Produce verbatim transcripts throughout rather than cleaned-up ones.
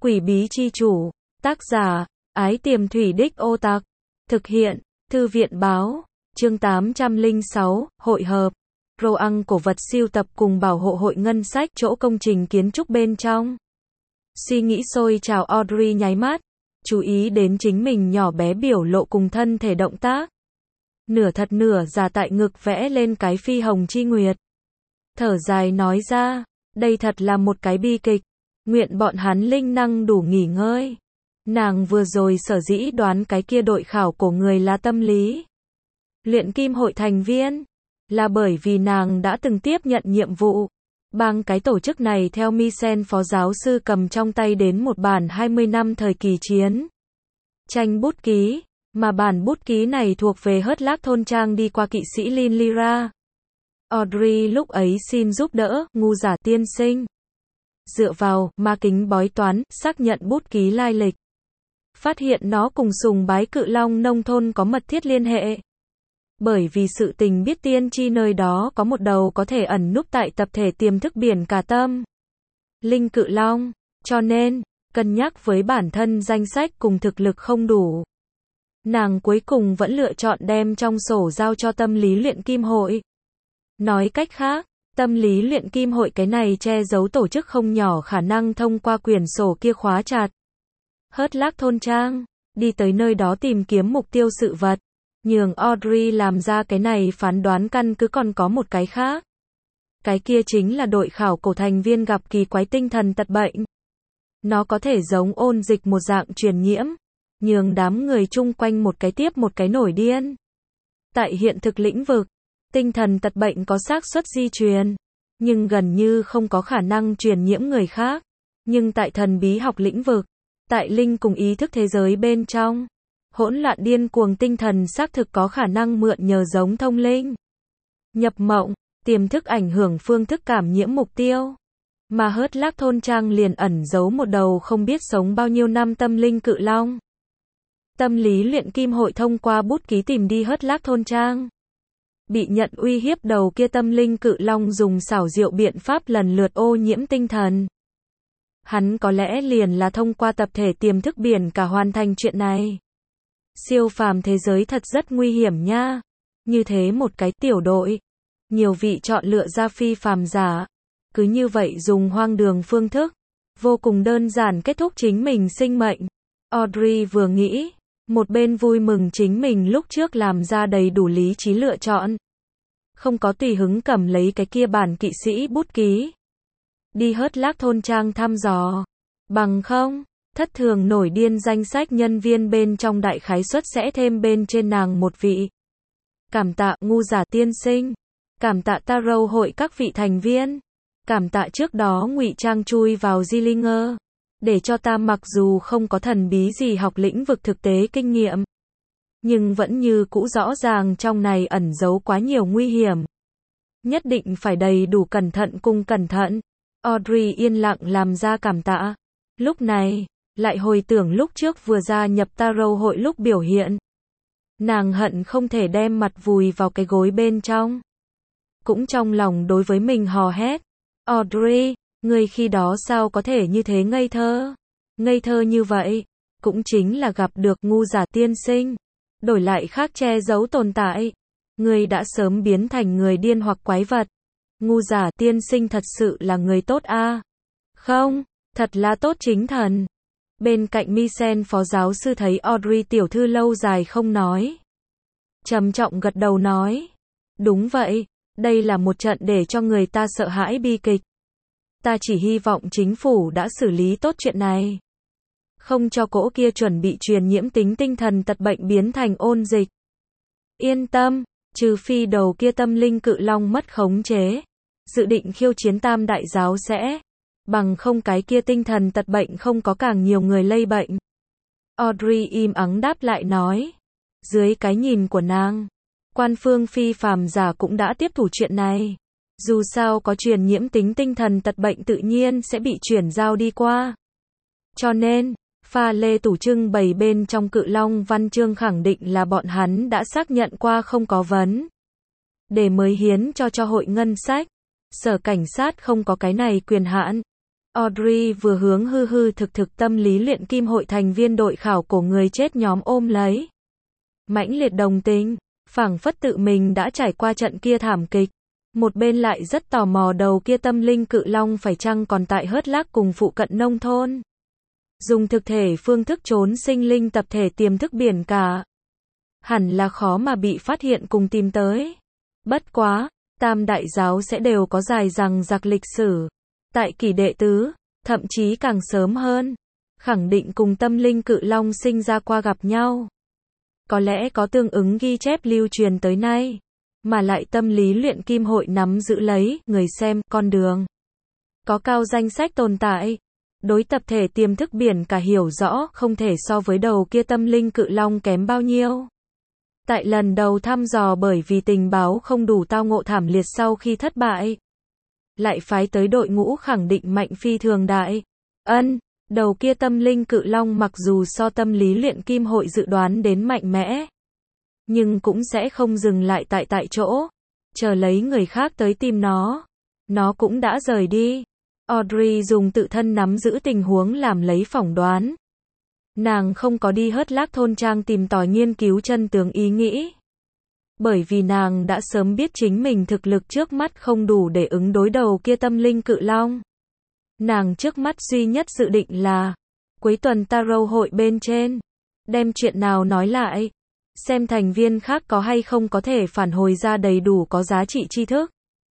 Quỷ bí chi chủ. Tác giả, Ái Tiềm Thủy Đích Ô Tặc. Thực hiện, Thư viện Báo. Chương tám trăm lẻ sáu, hội hợp. Roang cổ vật siêu tập cùng bảo hộ hội ngân sách chỗ công trình kiến trúc bên trong. Suy nghĩ sôi trào Audrey nháy mắt, chú ý đến chính mình nhỏ bé biểu lộ cùng thân thể động tác. Nửa thật nửa giả tại ngực vẽ lên cái phi hồng chi nguyệt. Thở dài nói ra, đây thật là một cái bi kịch. Nguyện bọn hắn linh năng đủ nghỉ ngơi. Nàng vừa rồi sở dĩ đoán cái kia đội khảo cổ người là tâm lý luyện kim hội thành viên, là bởi vì nàng đã từng tiếp nhận nhiệm vụ. Bang cái tổ chức này theo Misen phó giáo sư cầm trong tay đến một bản hai mươi năm thời kỳ chiến tranh bút ký, mà bản bút ký này thuộc về Hớt Lác thôn trang đi qua kỵ sĩ Lin Lyra. Audrey lúc ấy xin giúp đỡ, ngu giả tiên sinh. Dựa vào, ma kính bói toán, xác nhận bút ký lai lịch. Phát hiện nó cùng sùng bái cự long nông thôn có mật thiết liên hệ. Bởi vì sự tình biết tiên tri nơi đó có một đầu có thể ẩn núp tại tập thể tiềm thức biển cả tâm linh cự long, cho nên, cân nhắc với bản thân danh sách cùng thực lực không đủ. Nàng cuối cùng vẫn lựa chọn đem trong sổ giao cho tâm lý luyện kim hội. Nói cách khác, tâm lý luyện kim hội cái này che giấu tổ chức không nhỏ khả năng thông qua quyển sổ kia khóa chặt Hớt Lác thôn trang, đi tới nơi đó tìm kiếm mục tiêu sự vật. Nhường Audrey làm ra cái này phán đoán căn cứ còn có một cái khác. Cái kia chính là đội khảo cổ thành viên gặp kỳ quái tinh thần tật bệnh. Nó có thể giống ôn dịch một dạng truyền nhiễm, nhường đám người chung quanh một cái tiếp một cái nổi điên. Tại hiện thực lĩnh vực, tinh thần tật bệnh có xác suất di truyền, nhưng gần như không có khả năng truyền nhiễm người khác. Nhưng tại thần bí học lĩnh vực, tại linh cùng ý thức thế giới bên trong, hỗn loạn điên cuồng tinh thần xác thực có khả năng mượn nhờ giống thông linh, nhập mộng, tiềm thức ảnh hưởng phương thức cảm nhiễm mục tiêu. Mà Hớt Lác thôn trang liền ẩn giấu một đầu không biết sống bao nhiêu năm tâm linh cự long. Tâm lý luyện kim hội thông qua bút ký tìm đi Hớt Lác thôn trang. Bị nhận uy hiếp đầu kia tâm linh cự long dùng xảo diệu biện pháp lần lượt ô nhiễm tinh thần. Hắn có lẽ liền là thông qua tập thể tiềm thức biển cả hoàn thành chuyện này. Siêu phàm thế giới thật rất nguy hiểm nha. Như thế một cái tiểu đội, nhiều vị chọn lựa ra phi phàm giả, cứ như vậy dùng hoang đường phương thức, vô cùng đơn giản kết thúc chính mình sinh mệnh. Audrey vừa nghĩ, một bên vui mừng chính mình lúc trước làm ra đầy đủ lý trí lựa chọn. Không có tùy hứng cầm lấy cái kia bản kỵ sĩ bút ký. Đi Hớt Lác thôn trang thăm dò. Bằng không, thất thường nổi điên danh sách nhân viên bên trong đại khái suất sẽ thêm bên trên nàng một vị. Cảm tạ ngu giả tiên sinh. Cảm tạ Tarot hội các vị thành viên. Cảm tạ trước đó ngụy trang chui vào Zillinger, để cho ta mặc dù không có thần bí gì học lĩnh vực thực tế kinh nghiệm, nhưng vẫn như cũ rõ ràng trong này ẩn giấu quá nhiều nguy hiểm. Nhất định phải đầy đủ cẩn thận cùng cẩn thận. Audrey yên lặng làm ra cảm tạ. Lúc này, lại hồi tưởng lúc trước vừa gia nhập Tarot hội lúc biểu hiện. Nàng hận không thể đem mặt vùi vào cái gối bên trong. Cũng trong lòng đối với mình hò hét. Audrey, ngươi khi đó sao có thể như thế ngây thơ? Ngây thơ như vậy, cũng chính là gặp được ngu giả tiên sinh. Đổi lại khác che giấu tồn tại. Ngươi đã sớm biến thành người điên hoặc quái vật. Ngu giả tiên sinh thật sự là người tốt a à? Không, thật là tốt chính thần. Bên cạnh Misen phó giáo sư thấy Audrey tiểu thư lâu dài không nói. Trầm trọng gật đầu nói. Đúng vậy, đây là một trận để cho người ta sợ hãi bi kịch. Ta chỉ hy vọng chính phủ đã xử lý tốt chuyện này. Không cho cỗ kia chuẩn bị truyền nhiễm tính tinh thần tật bệnh biến thành ôn dịch. Yên tâm, trừ phi đầu kia tâm linh cự long mất khống chế. Dự định khiêu chiến tam đại giáo sẽ. Bằng không cái kia tinh thần tật bệnh không có càng nhiều người lây bệnh. Audrey im ắng đáp lại nói. Dưới cái nhìn của nàng, quan phương phi phàm giả cũng đã tiếp thủ chuyện này. Dù sao có truyền nhiễm tính tinh thần tật bệnh tự nhiên sẽ bị chuyển giao đi qua. Cho nên, pha lê tủ trưng bày bên trong cự long văn chương khẳng định là bọn hắn đã xác nhận qua không có vấn để mới hiến cho cho hội ngân sách. Sở cảnh sát không có cái này quyền hạn. Audrey vừa hướng hư hư thực thực tâm lý luyện kim hội thành viên đội khảo cổ người chết nhóm ôm lấy. Mãnh liệt đồng tình, phảng phất tự mình đã trải qua trận kia thảm kịch. Một bên lại rất tò mò đầu kia tâm linh cự long phải chăng còn tại Hớt Lác cùng phụ cận nông thôn. Dùng thực thể phương thức trốn sinh linh tập thể tiềm thức biển cả. Hẳn là khó mà bị phát hiện cùng tìm tới. Bất quá, Tam Đại Giáo sẽ đều có dài dằng dặc lịch sử. Tại kỷ đệ tứ, thậm chí càng sớm hơn, khẳng định cùng tâm linh cự long sinh ra qua gặp nhau. Có lẽ có tương ứng ghi chép lưu truyền tới nay, mà lại tâm lý luyện kim hội nắm giữ lấy, người xem, con đường. Có cao danh sách tồn tại. Đối tập thể tiềm thức biển cả hiểu rõ, không thể so với đầu kia tâm linh cự long kém bao nhiêu. Tại lần đầu thăm dò bởi vì tình báo không đủ tao ngộ thảm liệt sau khi thất bại. Lại phái tới đội ngũ khẳng định mạnh phi thường đại. Ân, đầu kia tâm linh cự long mặc dù so tâm lý luyện kim hội dự đoán đến mạnh mẽ. Nhưng cũng sẽ không dừng lại tại tại chỗ. Chờ lấy người khác tới tìm nó. Nó cũng đã rời đi. Audrey dùng tự thân nắm giữ tình huống làm lấy phỏng đoán. Nàng không có đi Hớt Lác thôn trang tìm tòi nghiên cứu chân tướng ý nghĩ. Bởi vì nàng đã sớm biết chính mình thực lực trước mắt không đủ để ứng đối đầu kia tâm linh cự long. Nàng trước mắt duy nhất dự định là cuối tuần tarot hội bên trên, đem chuyện nào nói lại, xem thành viên khác có hay không có thể phản hồi ra đầy đủ có giá trị tri thức.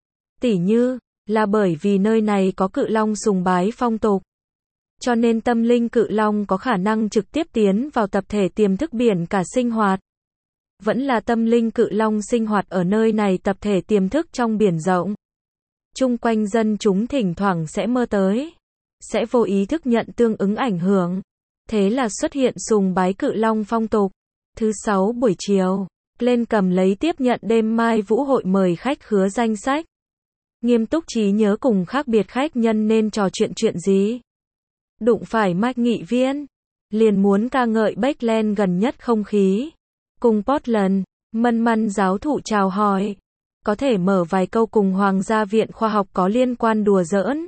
Tỉ như, là bởi vì nơi này có cự long sùng bái phong tục. Cho nên tâm linh cự long có khả năng trực tiếp tiến vào tập thể tiềm thức biển cả sinh hoạt. Vẫn là tâm linh cự long sinh hoạt ở nơi này tập thể tiềm thức trong biển rộng. Chung quanh dân chúng thỉnh thoảng sẽ mơ tới. Sẽ vô ý thức nhận tương ứng ảnh hưởng. Thế là xuất hiện sùng bái cự long phong tục. Thứ sáu buổi chiều, lên cầm lấy tiếp nhận đêm mai vũ hội mời khách khứa danh sách. Nghiêm túc trí nhớ cùng khác biệt khách nhân nên trò chuyện chuyện gì. Đụng phải Mike nghị viên. Liền muốn ca ngợi Backland gần nhất không khí. Cùng Portland, mân măn giáo thụ chào hỏi. Có thể mở vài câu cùng Hoàng gia viện khoa học có liên quan đùa giỡn.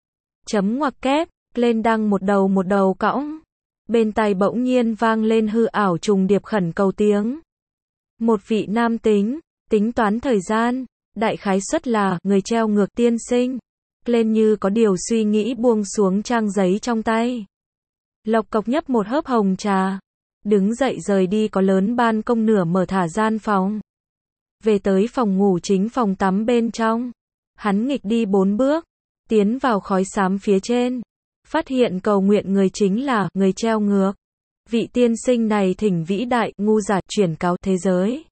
Chấm ngoặc kép, lên đăng một đầu một đầu cõng. Bên tai bỗng nhiên vang lên hư ảo trùng điệp khẩn cầu tiếng. Một vị nam tính, tính toán thời gian, đại khái suất là người treo ngược tiên sinh. Lên như có điều suy nghĩ buông xuống trang giấy trong tay. Lộc cộc nhấp một hớp hồng trà. Đứng dậy rời đi có lớn ban công nửa mở thả gian phòng. Về tới phòng ngủ chính phòng tắm bên trong. Hắn nghịch đi bốn bước. Tiến vào khói xám phía trên. Phát hiện cầu nguyện người chính là người treo ngược. Vị tiên sinh này thỉnh vĩ đại, ngu giả, chuyển cáo thế giới.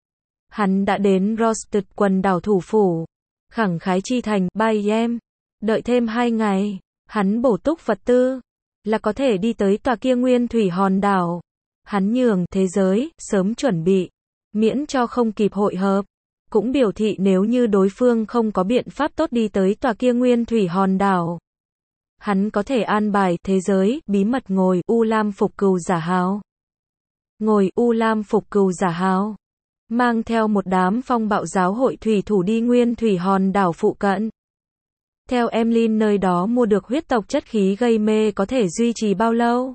Hắn đã đến Rosted quần đảo thủ phủ. Khẳng khái chi thành, Bayem. Đợi thêm hai ngày. Hắn bổ túc vật tư. Là có thể đi tới tòa kia nguyên thủy hòn đảo. Hắn nhường thế giới, sớm chuẩn bị. Miễn cho không kịp hội hợp. Cũng biểu thị nếu như đối phương không có biện pháp tốt đi tới tòa kia nguyên thủy hòn đảo. Hắn có thể an bài thế giới, bí mật ngồi U Lam phục cừu giả hào. Ngồi U Lam phục cừu giả hào. Mang theo một đám phong bạo giáo hội thủy thủ đi nguyên thủy hòn đảo phụ cận. Theo Emlyn nơi đó mua được huyết tộc chất khí gây mê có thể duy trì bao lâu?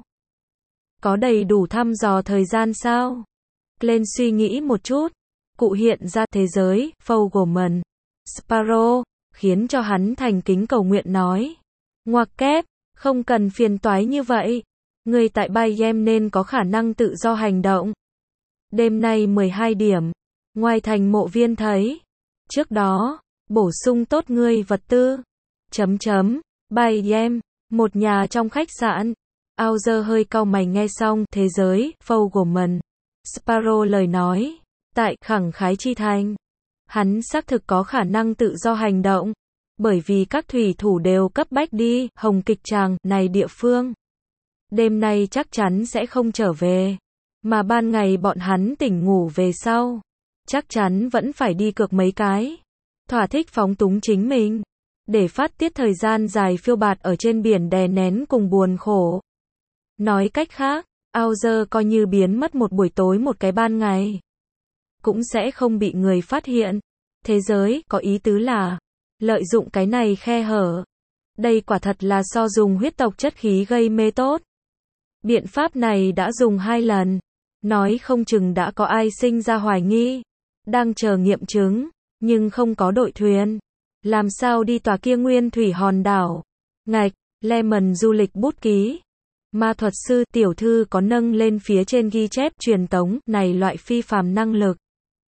Có đầy đủ thăm dò thời gian sao? Glenn suy nghĩ một chút. Cụ hiện ra thế giới, Fogelman, Sparrow, khiến cho hắn thành kính cầu nguyện nói. Ngoặc kép, không cần phiền toái như vậy. Người tại Bayem nên có khả năng tự do hành động. Đêm nay mười hai điểm. Ngoài thành mộ viên thấy. Trước đó, bổ sung tốt ngươi vật tư. Chấm chấm, Bayem, một nhà trong khách sạn. Auger hơi cau mày nghe xong, thế giới, Fogelman, Sparrow lời nói. Tại khẳng khái chi thành. Hắn xác thực có khả năng tự do hành động. Bởi vì các thủy thủ đều cấp bách đi, hồng kịch tràng, này địa phương. Đêm nay chắc chắn sẽ không trở về. Mà ban ngày bọn hắn tỉnh ngủ về sau. Chắc chắn vẫn phải đi cược mấy cái. Thỏa thích phóng túng chính mình. Để phát tiết thời gian dài phiêu bạt ở trên biển đè nén cùng buồn khổ. Nói cách khác, Auger coi như biến mất một buổi tối một cái ban ngày. Cũng sẽ không bị người phát hiện. Thế giới, có ý tứ là lợi dụng cái này khe hở. Đây quả thật là so dùng huyết tộc chất khí gây mê tốt. Biện pháp này đã dùng hai lần. Nói không chừng đã có ai sinh ra hoài nghi. Đang chờ nghiệm chứng. Nhưng không có đội thuyền. Làm sao đi tòa kia nguyên thủy hòn đảo. Ngạch, Lemon du lịch bút ký. Ma thuật sư tiểu thư có nâng lên phía trên ghi chép truyền tống này loại phi phàm năng lực.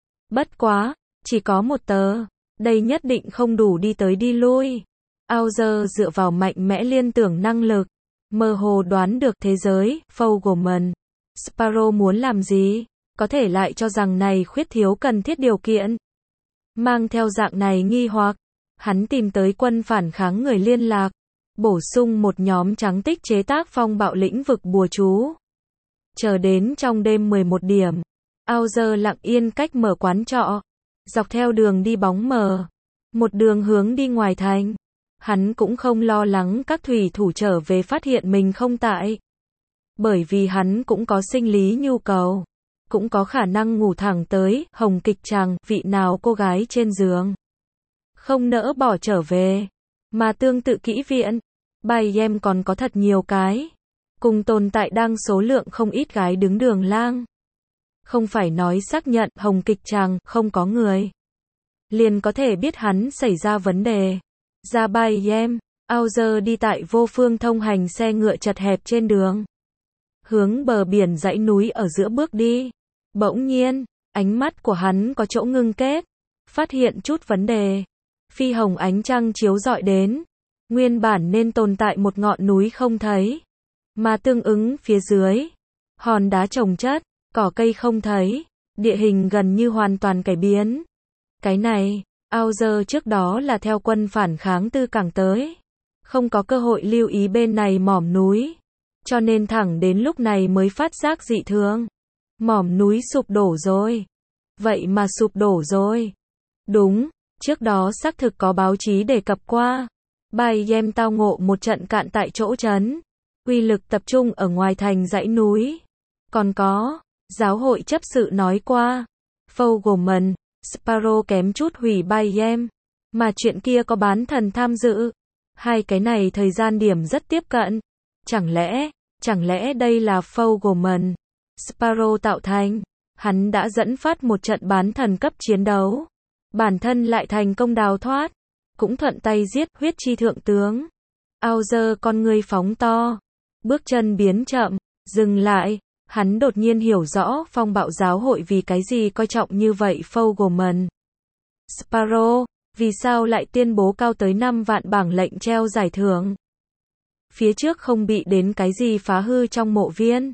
Bất quá, chỉ có một tờ. Đây nhất định không đủ đi tới đi lui. Auger dựa vào mạnh mẽ liên tưởng năng lực. Mơ hồ đoán được thế giới, Fogelman. Sparrow muốn làm gì? Có thể lại cho rằng này khuyết thiếu cần thiết điều kiện. Mang theo dạng này nghi hoặc, hắn tìm tới quân phản kháng người liên lạc. Bổ sung một nhóm trắng tích chế tác phong bạo lĩnh vực bùa chú. Chờ đến trong đêm mười một điểm. Auger lặng yên cách mở quán trọ. Dọc theo đường đi bóng mờ. Một đường hướng đi ngoài thành. Hắn cũng không lo lắng các thủy thủ trở về phát hiện mình không tại. Bởi vì hắn cũng có sinh lý nhu cầu. Cũng có khả năng ngủ thẳng tới, hồng kịch tràng, vị nào cô gái trên giường. Không nỡ bỏ trở về. Mà tương tự kỹ viện. Bài em còn có thật nhiều cái. Cùng tồn tại đang số lượng không ít gái đứng đường lang. Không phải nói xác nhận hồng kịch tràng không có người. Liền có thể biết hắn xảy ra vấn đề. Ra bài em, Auger đi tại vô phương thông hành xe ngựa chật hẹp trên đường. Hướng bờ biển dãy núi ở giữa bước đi. Bỗng nhiên, ánh mắt của hắn có chỗ ngưng kết. Phát hiện chút vấn đề. Phi hồng ánh trăng chiếu rọi đến. Nguyên bản nên tồn tại một ngọn núi không thấy. Mà tương ứng phía dưới. Hòn đá chồng chất, cỏ cây không thấy. Địa hình gần như hoàn toàn cải biến. Cái này, Auger trước đó là theo quân phản kháng tư cảng tới. Không có cơ hội lưu ý bên này mỏm núi. Cho nên thẳng đến lúc này mới phát giác dị thường. Mỏm núi sụp đổ rồi. Vậy mà sụp đổ rồi. Đúng, trước đó xác thực có báo chí đề cập qua. Bài em tao ngộ một trận cạn tại chỗ trấn. Uy lực tập trung ở ngoài thành dãy núi. Còn có, giáo hội chấp sự nói qua. Fogelman, Sparrow kém chút hủy bài em. Mà chuyện kia có bán thần tham dự. Hai cái này thời gian điểm rất tiếp cận. Chẳng lẽ, chẳng lẽ đây là Fogelman, Sparrow tạo thành. Hắn đã dẫn phát một trận bán thần cấp chiến đấu. Bản thân lại thành công đào thoát. Cũng thuận tay giết huyết chi thượng tướng. Auger con ngươi phóng to. Bước chân biến chậm, dừng lại. Hắn đột nhiên hiểu rõ phong bạo giáo hội vì cái gì coi trọng như vậy Fogelman. Sparrow, vì sao lại tuyên bố cao tới năm vạn bảng lệnh treo giải thưởng. Phía trước không bị đến cái gì phá hư trong mộ viên.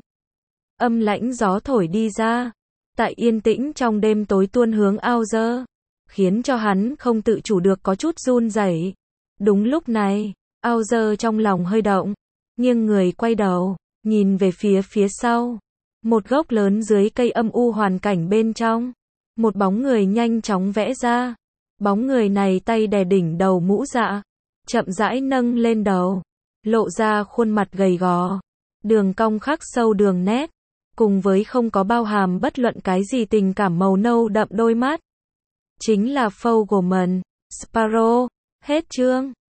Âm lãnh gió thổi đi ra. Tại yên tĩnh trong đêm tối tuôn hướng Auger. Khiến cho hắn không tự chủ được có chút run rẩy. Đúng lúc này, Auger trong lòng hơi động. Nghiêng người quay đầu, nhìn về phía phía sau. Một gốc lớn dưới cây âm u hoàn cảnh bên trong. Một bóng người nhanh chóng vẽ ra. Bóng người này tay đè đỉnh đầu mũ dạ. Chậm rãi nâng lên đầu. Lộ ra khuôn mặt gầy gò. Đường cong khắc sâu đường nét. Cùng với không có bao hàm bất luận cái gì tình cảm màu nâu đậm đôi mắt. Chính là Fogelman, Sparrow. Hết chương.